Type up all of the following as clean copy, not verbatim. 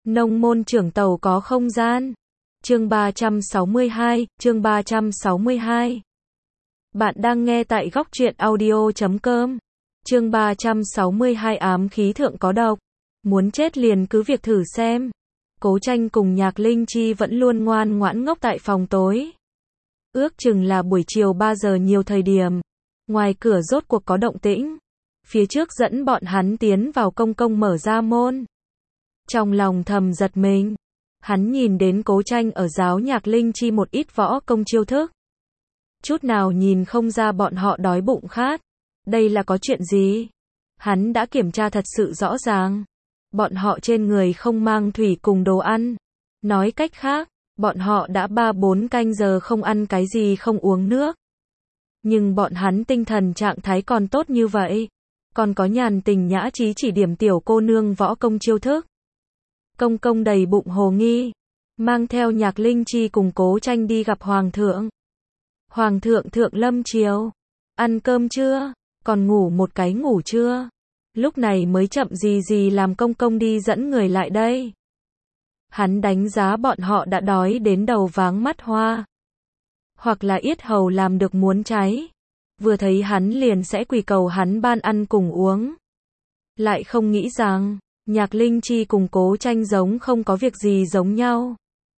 Nông môn trưởng tàu có không gian. Chương 362, chương 362. Bạn đang nghe tại góc truyện audio.com. Chương 362 ám khí thượng có độc. Muốn chết liền cứ việc thử xem. Cố Tranh cùng Nhạc Linh Chi vẫn luôn ngoan ngoãn ngốc tại phòng tối. Ước chừng là buổi chiều 3 giờ nhiều thời điểm. Ngoài cửa rốt cuộc có động tĩnh. Phía trước dẫn bọn hắn tiến vào công công mở ra môn. Trong lòng thầm giật mình. Hắn nhìn đến Cố Tranh ở giáo Nhạc Linh Chi một ít võ công chiêu thức. Chút nào nhìn không ra bọn họ đói bụng khát. Đây là có chuyện gì? Hắn đã kiểm tra thật sự rõ ràng. Bọn họ trên người không mang thủy cùng đồ ăn. Nói cách khác, bọn họ đã 3-4 canh giờ không ăn cái gì không uống nước. Nhưng bọn hắn tinh thần trạng thái còn tốt như vậy. Còn có nhàn tình nhã trí chỉ điểm tiểu cô nương võ công chiêu thức. Công công đầy bụng hồ nghi. Mang theo Nhạc Linh Chi cùng Cố Tranh đi gặp Hoàng thượng. Hoàng thượng thượng lâm chiều. Ăn cơm chưa? Còn ngủ một cái ngủ chưa? Lúc này mới chậm gì làm công công đi dẫn người lại đây. Hắn đánh giá bọn họ đã đói đến đầu váng mắt hoa. Hoặc là yết hầu làm được muốn cháy. Vừa thấy hắn liền sẽ quỳ cầu hắn ban ăn cùng uống. Lại không nghĩ rằng, Nhạc Linh Chi cùng Cố Tranh giống không có việc gì giống nhau.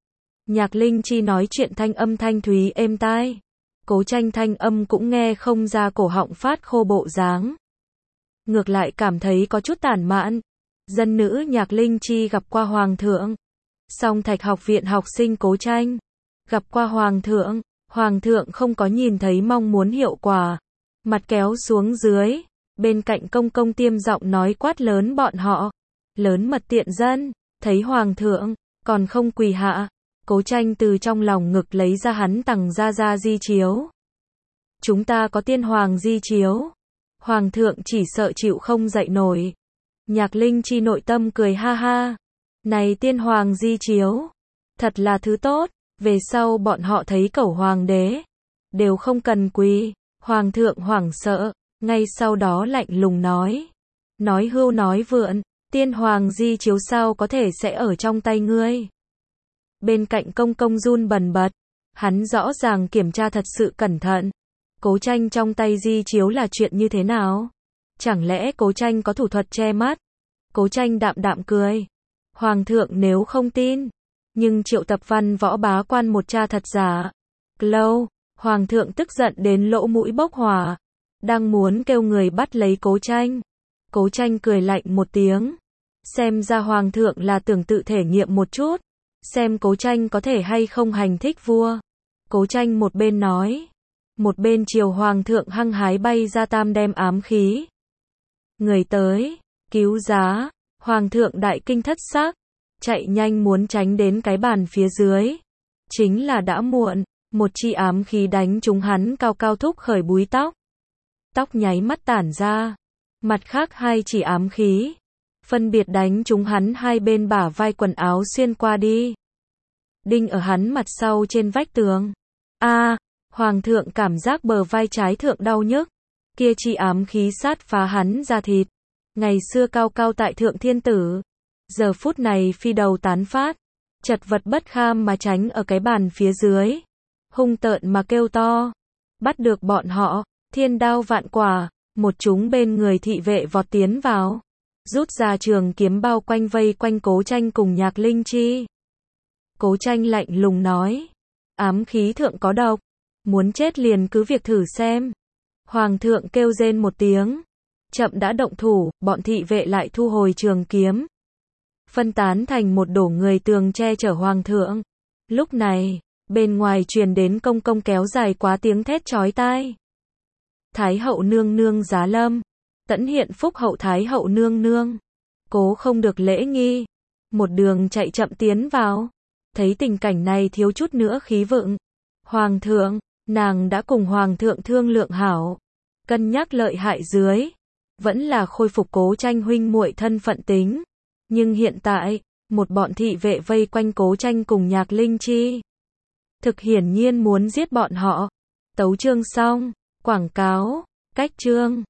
Nhạc Linh Chi nói chuyện thanh âm thanh thúy êm tai. Cố Tranh thanh âm cũng nghe không ra cổ họng phát khô bộ dáng. Ngược lại cảm thấy có chút tản mạn. Dân nữ Nhạc Linh Chi gặp qua Hoàng thượng. Song Thạch học viện học sinh Cố Tranh. Gặp qua Hoàng thượng. Hoàng thượng không có nhìn thấy mong muốn hiệu quả. Mặt kéo xuống dưới. Bên cạnh công công tiêm giọng nói quát lớn bọn họ. Lớn mật tiện dân. Thấy Hoàng thượng. Còn không quỳ hạ. Cố Tranh từ trong lòng ngực lấy ra hắn tặng ra di chiếu. Chúng ta có tiên hoàng di chiếu. Hoàng thượng chỉ sợ chịu không dậy nổi. Nhạc Linh Chi nội tâm cười ha ha. Này tiên hoàng di chiếu. Thật là thứ tốt. Về sau bọn họ thấy cẩu hoàng đế. Đều không cần quỳ. Hoàng thượng hoảng sợ. Ngay sau đó lạnh lùng nói. Nói hưu nói vượn. Tiên hoàng di chiếu sao có thể sẽ ở trong tay ngươi. Bên cạnh công công run bần bật. Hắn rõ ràng kiểm tra thật sự cẩn thận. Cố Tranh trong tay di chiếu là chuyện như thế nào? Chẳng lẽ Cố Tranh có thủ thuật che mắt? Cố Tranh đạm đạm cười. Hoàng thượng nếu không tin. Nhưng triệu tập văn võ bá quan một tra thật giả. Lâu, Hoàng thượng tức giận đến lỗ mũi bốc hỏa. Đang muốn kêu người bắt lấy Cố Tranh. Cố Tranh cười lạnh một tiếng. Xem ra Hoàng thượng là tưởng tự thể nghiệm một chút. Xem Cố Tranh có thể hay không hành thích vua. Cố Tranh một bên nói. Một bên chiều Hoàng thượng hăng hái bay ra tam đem ám khí. Người tới. Cứu giá. Hoàng thượng đại kinh thất sắc. Chạy nhanh muốn tránh đến cái bàn phía dưới. Chính là đã muộn. Một chi ám khí đánh trúng hắn cao cao thúc khởi búi tóc. Tóc nháy mắt tản ra. Mặt khác hai chỉ ám khí. Phân biệt đánh trúng hắn hai bên bả vai quần áo xuyên qua đi. Đinh ở hắn mặt sau trên vách tường. Hoàng thượng cảm giác bờ vai trái thượng đau nhức. Kia chi ám khí sát phá hắn ra thịt. Ngày xưa cao cao tại thượng thiên tử. Giờ phút này phi đầu tán phát. Chật vật bất kham mà tránh ở cái bàn phía dưới. Hung tợn mà kêu to. Bắt được bọn họ. Thiên đao vạn quả. Một chúng bên người thị vệ vọt tiến vào. Rút ra trường kiếm bao quanh vây quanh Cố Tranh cùng Nhạc Linh Chi. Cố Tranh lạnh lùng nói. Ám khí thượng có độc. Muốn chết liền cứ việc thử xem. Hoàng thượng kêu rên một tiếng. Chậm đã động thủ, bọn thị vệ lại thu hồi trường kiếm. Phân tán thành một đổ người tường che chở Hoàng thượng. Lúc này, bên ngoài truyền đến công công kéo dài quá tiếng thét chói tai. Thái hậu nương nương giá lâm. Tẫn hiện phúc hậu Thái hậu nương nương. Cố không được lễ nghi. Một đường chạy chậm tiến vào. Thấy tình cảnh này thiếu chút nữa khí vựng. Hoàng thượng, nàng đã cùng Hoàng thượng thương lượng hảo. Cân nhắc lợi hại dưới. Vẫn là khôi phục Cố Tranh huynh muội thân phận tính. Nhưng hiện tại, một bọn thị vệ vây quanh Cố Tranh cùng Nhạc Linh Chi. Thực hiển nhiên muốn giết bọn họ. Tấu chương xong. Quảng cáo. Cách chương.